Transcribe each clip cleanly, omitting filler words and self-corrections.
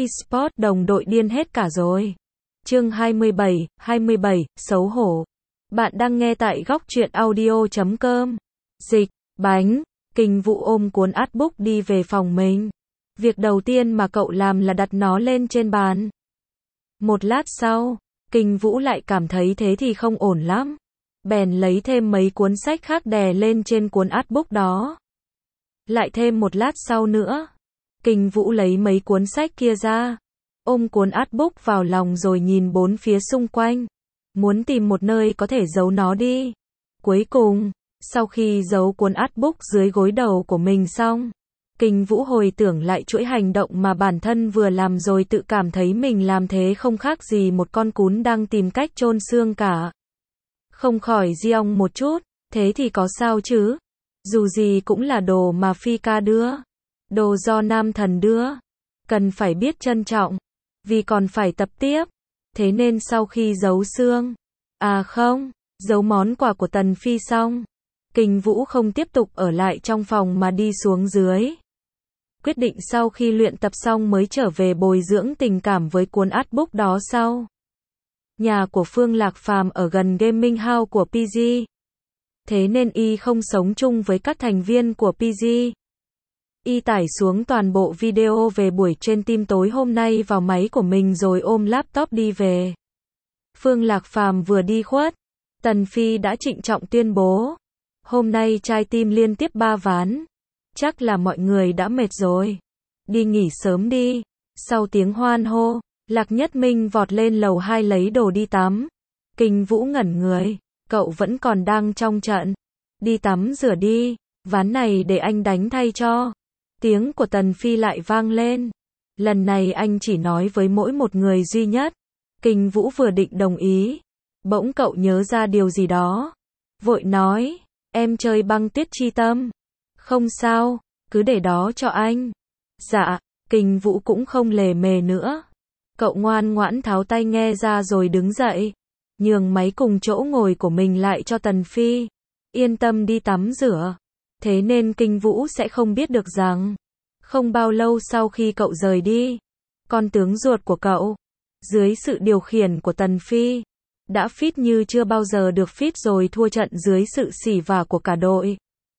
eSports đồng đội điên hết cả rồi. Chương 27, xấu hổ. Bạn đang nghe tại góc truyện audio.com. Dịch, bánh, Kình Vũ ôm cuốn artbook đi về phòng mình. Việc đầu tiên mà cậu làm là đặt nó lên trên bàn. Một lát sau, Kình Vũ lại cảm thấy thế thì không ổn lắm. Bèn lấy thêm mấy cuốn sách khác đè lên trên cuốn artbook đó. Lại thêm một lát sau nữa, Kình Vũ lấy mấy cuốn sách kia ra, ôm cuốn artbook vào lòng rồi nhìn bốn phía xung quanh, muốn tìm một nơi có thể giấu nó đi. Cuối cùng, sau khi giấu cuốn artbook dưới gối đầu của mình xong, Kình Vũ hồi tưởng lại chuỗi hành động mà bản thân vừa làm rồi tự cảm thấy mình làm thế không khác gì một con cún đang tìm cách chôn xương cả. Không khỏi giong một chút, thế thì có sao chứ? Dù gì cũng là đồ mà Phi ca đưa, đồ do nam thần đưa, cần phải biết trân trọng, vì còn phải tập tiếp. Thế nên sau khi giấu xương, giấu món quà của Tần Phi xong, Kình Vũ không tiếp tục ở lại trong phòng mà đi xuống dưới. Quyết định sau khi luyện tập xong mới trở về bồi dưỡng tình cảm với cuốn artbook đó sau. Nhà của Phương Lạc Phàm ở gần gaming house của PG. Thế nên y không sống chung với các thành viên của PG. Y tải xuống toàn bộ video về buổi stream tối hôm nay vào máy của mình rồi ôm laptop đi về. Phương Lạc Phàm vừa đi khuất, Tần Phi đã trịnh trọng tuyên bố. Hôm nay trai team liên tiếp 3 ván. Chắc là mọi người đã mệt rồi. Đi nghỉ sớm đi. Sau tiếng hoan hô, Lạc Nhất Minh vọt lên lầu 2 lấy đồ đi tắm. Kình Vũ ngẩn người. Cậu vẫn còn đang trong trận. Đi tắm rửa đi. Ván này để anh đánh thay cho. Tiếng của Tần Phi lại vang lên. Lần này anh chỉ nói với mỗi một người duy nhất. Kình Vũ vừa định đồng ý. Bỗng cậu nhớ ra điều gì đó. Vội nói. Em chơi băng tuyết chi tâm. Không sao, cứ để đó cho anh. Dạ, Kình Vũ cũng không lề mề nữa. Cậu ngoan ngoãn tháo tai nghe ra rồi đứng dậy. Nhường máy cùng chỗ ngồi của mình lại cho Tần Phi. Yên tâm đi tắm rửa. Thế nên Kình Vũ sẽ không biết được rằng, không bao lâu sau khi cậu rời đi, con tướng ruột của cậu, dưới sự điều khiển của Tần Phi, đã fit như chưa bao giờ được fit rồi thua trận dưới sự xỉ vả của cả đội.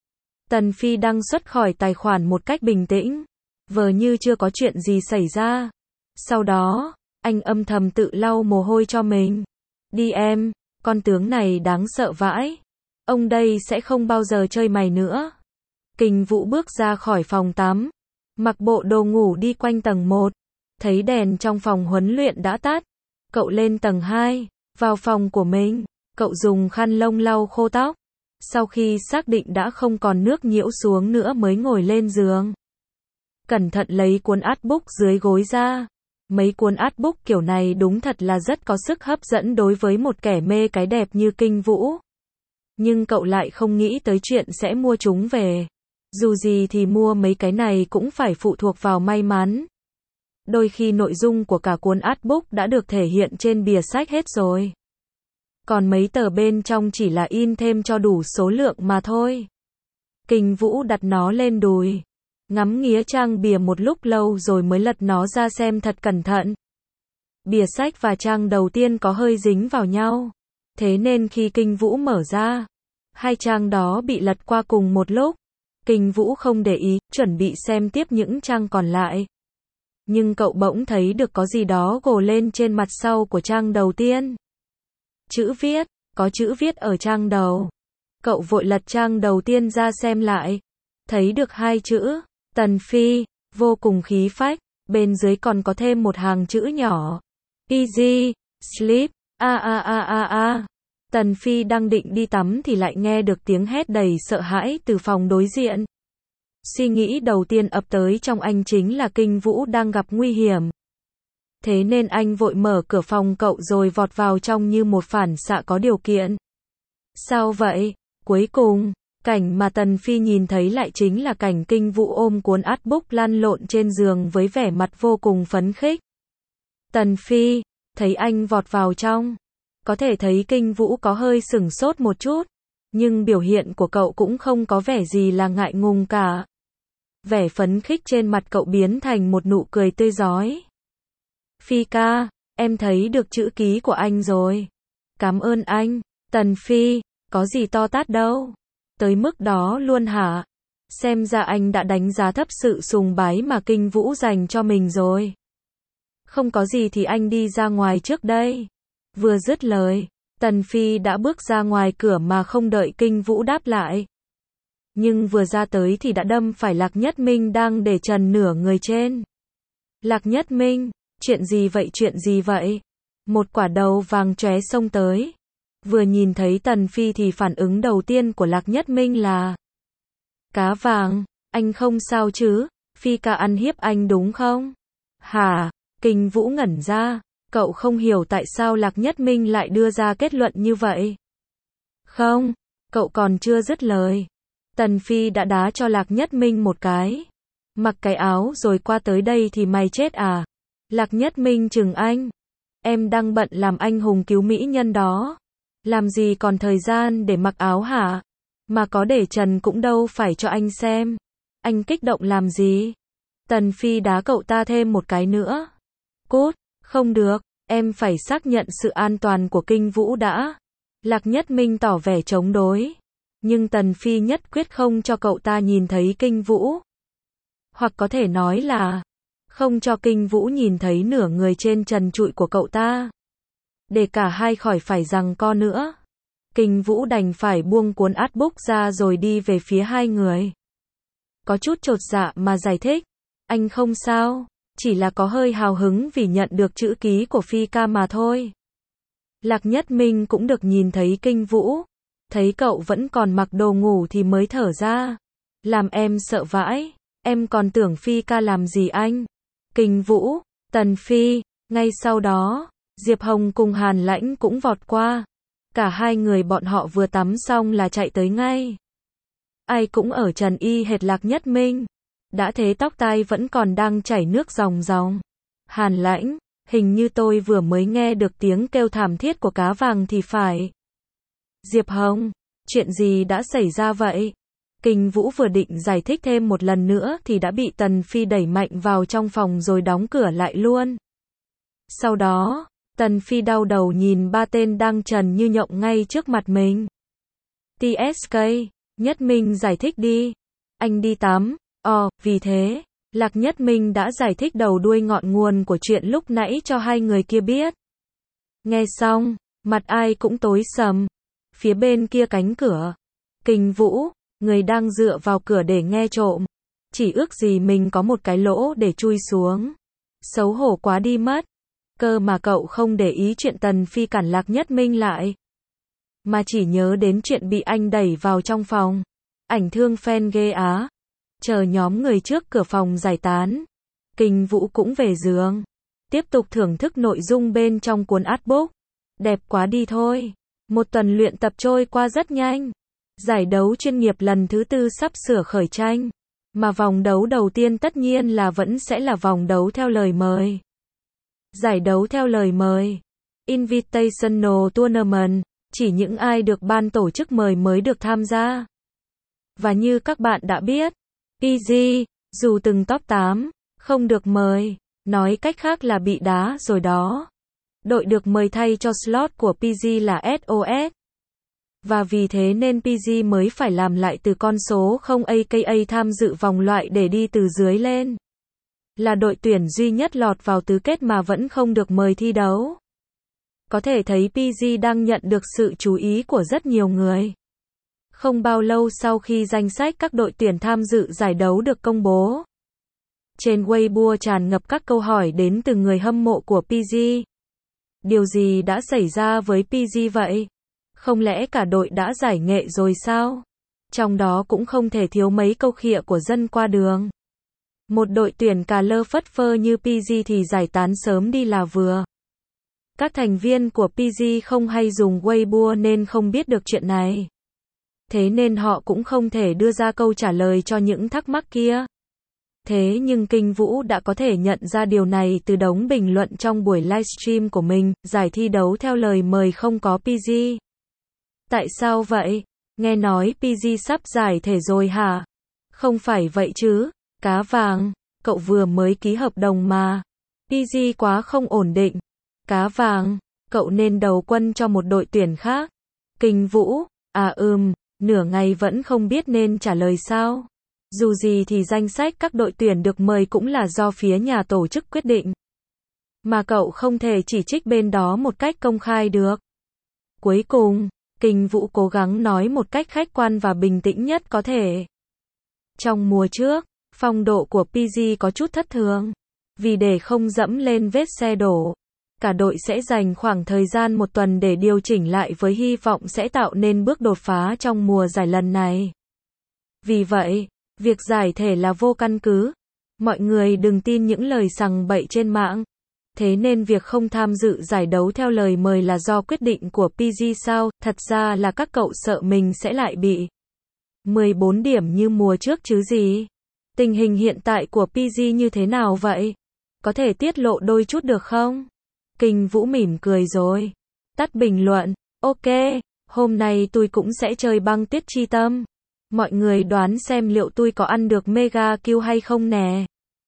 Tần Phi đăng xuất khỏi tài khoản một cách bình tĩnh, vờ như chưa có chuyện gì xảy ra. Sau đó, anh âm thầm tự lau mồ hôi cho mình. Đi em, con tướng này đáng sợ vãi. Ông đây sẽ không bao giờ chơi mày nữa. Kình Vũ bước ra khỏi phòng tắm, mặc bộ đồ ngủ đi quanh tầng 1. Thấy đèn trong phòng huấn luyện đã tắt. Cậu lên tầng 2, vào phòng của mình. Cậu dùng khăn lông lau khô tóc. Sau khi xác định đã không còn nước nhiễu xuống nữa mới ngồi lên giường. Cẩn thận lấy cuốn artbook dưới gối ra. Mấy cuốn artbook kiểu này đúng thật là rất có sức hấp dẫn đối với một kẻ mê cái đẹp như Kình Vũ. Nhưng cậu lại không nghĩ tới chuyện sẽ mua chúng về. Dù gì thì mua mấy cái này cũng phải phụ thuộc vào may mắn. Đôi khi nội dung của cả cuốn artbook đã được thể hiện trên bìa sách hết rồi. Còn mấy tờ bên trong chỉ là in thêm cho đủ số lượng mà thôi. Kình Vũ đặt nó lên đùi, ngắm nghía trang bìa một lúc lâu rồi mới lật nó ra xem thật cẩn thận. Bìa sách và trang đầu tiên có hơi dính vào nhau. Thế nên khi Kình Vũ mở ra, hai trang đó bị lật qua cùng một lúc. Kình Vũ không để ý, chuẩn bị xem tiếp những trang còn lại. Nhưng cậu bỗng thấy được có gì đó gồ lên trên mặt sau của trang đầu tiên. Chữ viết, có chữ viết ở trang đầu. Cậu vội lật trang đầu tiên ra xem lại. Thấy được hai chữ, Tần Phi, vô cùng khí phách. Bên dưới còn có thêm một hàng chữ nhỏ. Easy, sleep, Tần Phi đang định đi tắm thì lại nghe được tiếng hét đầy sợ hãi từ phòng đối diện. Suy nghĩ đầu tiên ập tới trong anh chính là Kình Vũ đang gặp nguy hiểm. Thế nên anh vội mở cửa phòng cậu rồi vọt vào trong như một phản xạ có điều kiện. Sao vậy? Cuối cùng, cảnh mà Tần Phi nhìn thấy lại chính là cảnh Kình Vũ ôm cuốn artbook lăn lộn trên giường với vẻ mặt vô cùng phấn khích. Tần Phi, thấy anh vọt vào trong. Có thể thấy Kình Vũ có hơi sửng sốt một chút. Nhưng biểu hiện của cậu cũng không có vẻ gì là ngại ngùng cả. Vẻ phấn khích trên mặt cậu biến thành một nụ cười tươi rói. Phi ca, em thấy được chữ ký của anh rồi. Cảm ơn anh. Tần Phi, có gì to tát đâu. Tới mức đó luôn hả? Xem ra anh đã đánh giá thấp sự sùng bái mà Kinh Vũ dành cho mình rồi. Không có gì thì anh đi ra ngoài trước đây. Vừa dứt lời, Tần Phi đã bước ra ngoài cửa mà không đợi Kinh Vũ đáp lại. Nhưng vừa ra tới thì đã đâm phải Lạc Nhất Minh đang để trần nửa người trên. Lạc Nhất Minh, chuyện gì vậy? Một quả đầu vàng chóe xông tới. Vừa nhìn thấy Tần Phi thì phản ứng đầu tiên của Lạc Nhất Minh là: cá vàng, anh không sao chứ? Phi ca ăn hiếp anh đúng không? Hả? Kinh Vũ ngẩn ra, cậu không hiểu tại sao Lạc Nhất Minh lại đưa ra kết luận như vậy. Không, cậu còn chưa dứt lời. Tần Phi đã đá cho Lạc Nhất Minh một cái. Mặc cái áo rồi qua tới đây thì mày chết à? Lạc Nhất Minh chừng anh. Em đang bận làm anh hùng cứu mỹ nhân đó. Làm gì còn thời gian để mặc áo hả? Mà có để trần cũng đâu phải cho anh xem. Anh kích động làm gì? Tần Phi đá cậu ta thêm một cái nữa. Cút, không được, em phải xác nhận sự an toàn của Kinh Vũ đã. Lạc Nhất Minh tỏ vẻ chống đối. Nhưng Tần Phi nhất quyết không cho cậu ta nhìn thấy Kinh Vũ. Hoặc có thể nói là không cho Kinh Vũ nhìn thấy nửa người trên trần trụi của cậu ta. Để cả hai khỏi phải giằng co nữa. Kinh Vũ đành phải buông cuốn artbook ra rồi đi về phía hai người. Có chút chột dạ mà giải thích. Anh không sao, chỉ là có hơi hào hứng vì nhận được chữ ký của Phi ca mà thôi. Lạc Nhất Minh cũng được nhìn thấy Kinh Vũ. Thấy cậu vẫn còn mặc đồ ngủ thì mới thở ra. Làm em sợ vãi, em còn tưởng Phi ca làm gì anh. Kinh Vũ, Tần Phi, ngay sau đó, Diệp Hồng cùng Hàn Lãnh cũng vọt qua. Cả hai người bọn họ vừa tắm xong là chạy tới ngay. Ai cũng ở trần y hệt Lạc Nhất Minh. Đã thế tóc tai vẫn còn đang chảy nước ròng ròng. Hàn Lãnh, hình như tôi vừa mới nghe được tiếng kêu thảm thiết của cá vàng thì phải. Diệp Hồng, chuyện gì đã xảy ra vậy? Kinh Vũ vừa định giải thích thêm một lần nữa thì đã bị Tần Phi đẩy mạnh vào trong phòng rồi đóng cửa lại luôn. Sau đó, Tần Phi đau đầu nhìn ba tên đang trần như nhộng ngay trước mặt mình. TSK, Nhất Minh giải thích đi. Anh đi tắm. Vì thế, Lạc Nhất Minh đã giải thích đầu đuôi ngọn nguồn của chuyện lúc nãy cho hai người kia biết. Nghe xong, mặt ai cũng tối sầm. Phía bên kia cánh cửa, Kinh Vũ, người đang dựa vào cửa để nghe trộm. Chỉ ước gì mình có một cái lỗ để chui xuống. Xấu hổ quá đi mất. Cơ mà cậu không để ý chuyện Tần Phi cản Lạc Nhất Minh lại. Mà chỉ nhớ đến chuyện bị anh đẩy vào trong phòng. Ảnh thương fan ghê á. Chờ nhóm người trước cửa phòng giải tán. Kinh Vũ cũng về giường. Tiếp tục thưởng thức nội dung bên trong cuốn artbook. Đẹp quá đi thôi. Một tuần luyện tập trôi qua rất nhanh. Giải đấu chuyên nghiệp lần thứ 4 sắp sửa khởi tranh. Mà vòng đấu đầu tiên tất nhiên là vẫn sẽ là vòng đấu theo lời mời. Giải đấu theo lời mời. Invitational Tournament. Chỉ những ai được ban tổ chức mời mới được tham gia. Và như các bạn đã biết, PG, dù từng top 8, không được mời. Nói cách khác là bị đá rồi đó. Đội được mời thay cho slot của PG là SOS. Và vì thế nên PG mới phải làm lại từ con số 0 aka tham dự vòng loại để đi từ dưới lên. Là đội tuyển duy nhất lọt vào tứ kết mà vẫn không được mời thi đấu. Có thể thấy PG đang nhận được sự chú ý của rất nhiều người. Không bao lâu sau khi danh sách các đội tuyển tham dự giải đấu được công bố, trên Weibo tràn ngập các câu hỏi đến từ người hâm mộ của PG. Điều gì đã xảy ra với PG vậy? Không lẽ cả đội đã giải nghệ rồi sao? Trong đó cũng không thể thiếu mấy câu khịa của dân qua đường. Một đội tuyển cà lơ phất phơ như PG thì giải tán sớm đi là vừa. Các thành viên của PG không hay dùng Weibo nên không biết được chuyện này. Thế nên họ cũng không thể đưa ra câu trả lời cho những thắc mắc kia. Thế nhưng Kinh Vũ đã có thể nhận ra điều này từ đống bình luận trong buổi livestream của mình. Giải thi đấu theo lời mời không có PG. Tại sao vậy? Nghe nói PG sắp giải thể rồi hả? Không phải vậy chứ? Cá vàng, cậu vừa mới ký hợp đồng mà. PG quá không ổn định. Cá vàng, cậu nên đầu quân cho một đội tuyển khác. Kinh Vũ, nửa ngày vẫn không biết nên trả lời sao. Dù gì thì danh sách các đội tuyển được mời cũng là do phía nhà tổ chức quyết định. Mà cậu không thể chỉ trích bên đó một cách công khai được. Cuối cùng, Kinh Vũ cố gắng nói một cách khách quan và bình tĩnh nhất có thể. Trong mùa trước, phong độ của PG có chút thất thường. Vì để không dẫm lên vết xe đổ, cả đội sẽ dành khoảng thời gian một tuần để điều chỉnh lại với hy vọng sẽ tạo nên bước đột phá trong mùa giải lần này. Vì vậy, việc giải thể là vô căn cứ. Mọi người đừng tin những lời sằng bậy trên mạng. Thế nên việc không tham dự giải đấu theo lời mời là do quyết định của PG sao? Thật ra là các cậu sợ mình sẽ lại bị 14 điểm như mùa trước chứ gì. Tình hình hiện tại của PG như thế nào vậy? Có thể tiết lộ đôi chút được không? Kinh Vũ mỉm cười rồi. Tắt bình luận. Ok, hôm nay tôi cũng sẽ chơi băng tuyết chi tâm. Mọi người đoán xem liệu tôi có ăn được Mega Kill hay không nè.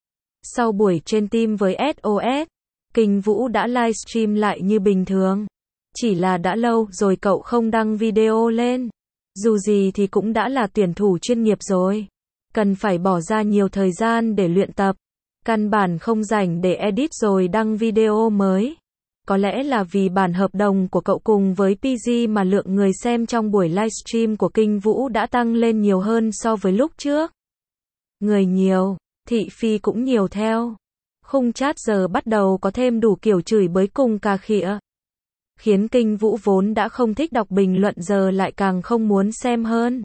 Sau buổi train team với SOS, Kinh Vũ đã livestream lại như bình thường. Chỉ là đã lâu rồi cậu không đăng video lên. Dù gì thì cũng đã là tuyển thủ chuyên nghiệp rồi. Cần phải bỏ ra nhiều thời gian để luyện tập. Căn bản không rảnh để edit rồi đăng video mới. Có lẽ là vì bản hợp đồng của cậu cùng với PG mà lượng người xem trong buổi livestream của Kinh Vũ đã tăng lên nhiều hơn so với lúc trước. Người nhiều, thị phi cũng nhiều theo. Khung chat giờ bắt đầu có thêm đủ kiểu chửi bới cùng cà khịa. Khiến Kinh Vũ vốn đã không thích đọc bình luận giờ lại càng không muốn xem hơn.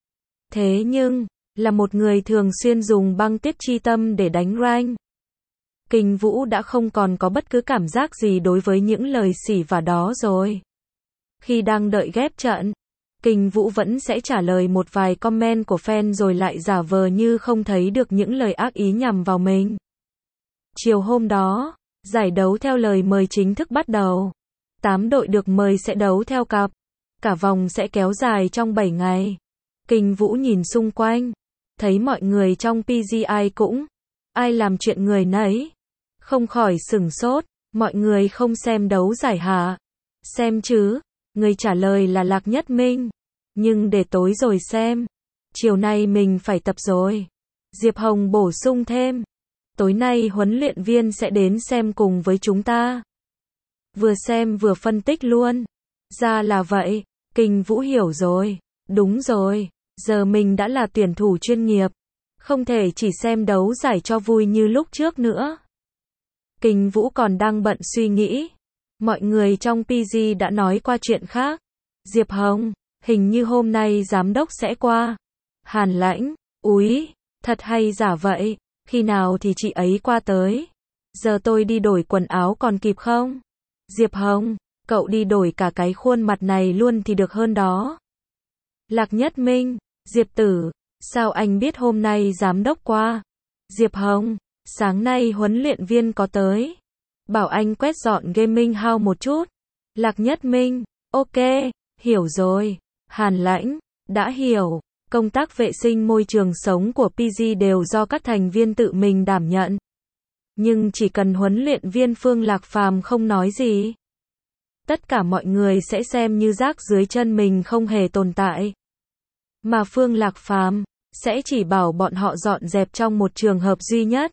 Thế nhưng, là một người thường xuyên dùng băng tuyết chi tâm để đánh rank, Kinh Vũ đã không còn có bất cứ cảm giác gì đối với những lời xỉ vả đó rồi. Khi đang đợi ghép trận, Kinh Vũ vẫn sẽ trả lời một vài comment của fan rồi lại giả vờ như không thấy được những lời ác ý nhằm vào mình. Chiều hôm đó, giải đấu theo lời mời chính thức bắt đầu. 8 đội được mời sẽ đấu theo cặp. Cả vòng sẽ kéo dài trong 7 ngày. Kinh Vũ nhìn xung quanh, thấy mọi người trong PGI cũng ai làm chuyện người nấy. Không khỏi sửng sốt, mọi người không xem đấu giải hả? Xem chứ, người trả lời là Lạc Nhất Minh. Nhưng để tối rồi xem. Chiều nay mình phải tập rồi. Diệp Hồng bổ sung thêm. Tối nay huấn luyện viên sẽ đến xem cùng với chúng ta. Vừa xem vừa phân tích luôn. Ra là vậy, Kinh Vũ hiểu rồi. Đúng rồi, giờ mình đã là tuyển thủ chuyên nghiệp. Không thể chỉ xem đấu giải cho vui như lúc trước nữa. Kinh Vũ còn đang bận suy nghĩ. Mọi người trong PG đã nói qua chuyện khác. Diệp Hồng, hình như hôm nay giám đốc sẽ qua. Hàn Lãnh, úi, thật hay giả vậy, khi nào thì chị ấy qua tới? Giờ tôi đi đổi quần áo còn kịp không? Diệp Hồng, cậu đi đổi cả cái khuôn mặt này luôn thì được hơn đó. Lạc Nhất Minh, Diệp Tử, sao anh biết hôm nay giám đốc qua? Diệp Hồng, sáng nay huấn luyện viên có tới. Bảo anh quét dọn gaming house một chút. Lạc Nhất Minh, ok, hiểu rồi. Hàn Lãnh, đã hiểu. Công tác vệ sinh môi trường sống của PG đều do các thành viên tự mình đảm nhận. Nhưng chỉ cần huấn luyện viên Phương Lạc Phàm không nói gì, tất cả mọi người sẽ xem như rác dưới chân mình không hề tồn tại. Mà Phương Lạc Phàm sẽ chỉ bảo bọn họ dọn dẹp trong một trường hợp duy nhất.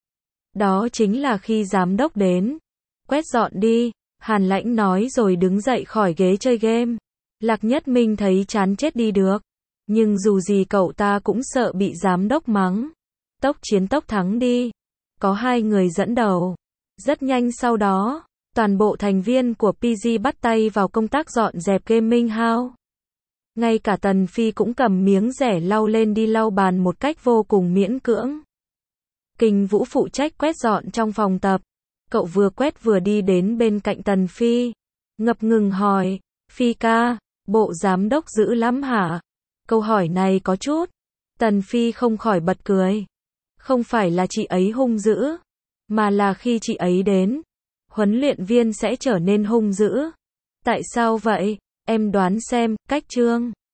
Đó chính là khi giám đốc đến. Quét dọn đi, Hàn Lãnh nói rồi đứng dậy khỏi ghế chơi game. Lạc Nhất Minh thấy chán chết đi được. Nhưng dù gì cậu ta cũng sợ bị giám đốc mắng. Tốc chiến tốc thắng đi. Có hai người dẫn đầu. Rất nhanh sau đó, toàn bộ thành viên của PG bắt tay vào công tác dọn dẹp gaming house. Ngay cả Tần Phi cũng cầm miếng rẻ lau lên đi lau bàn một cách vô cùng miễn cưỡng. Kinh Vũ phụ trách quét dọn trong phòng tập. Cậu vừa quét vừa đi đến bên cạnh Tần Phi. Ngập ngừng hỏi, Phi ca, bộ giám đốc dữ lắm hả? Câu hỏi này có chút. Tần Phi không khỏi bật cười. Không phải là chị ấy hung dữ, mà là khi chị ấy đến, huấn luyện viên sẽ trở nên hung dữ. Tại sao vậy? Em đoán xem, cách Trương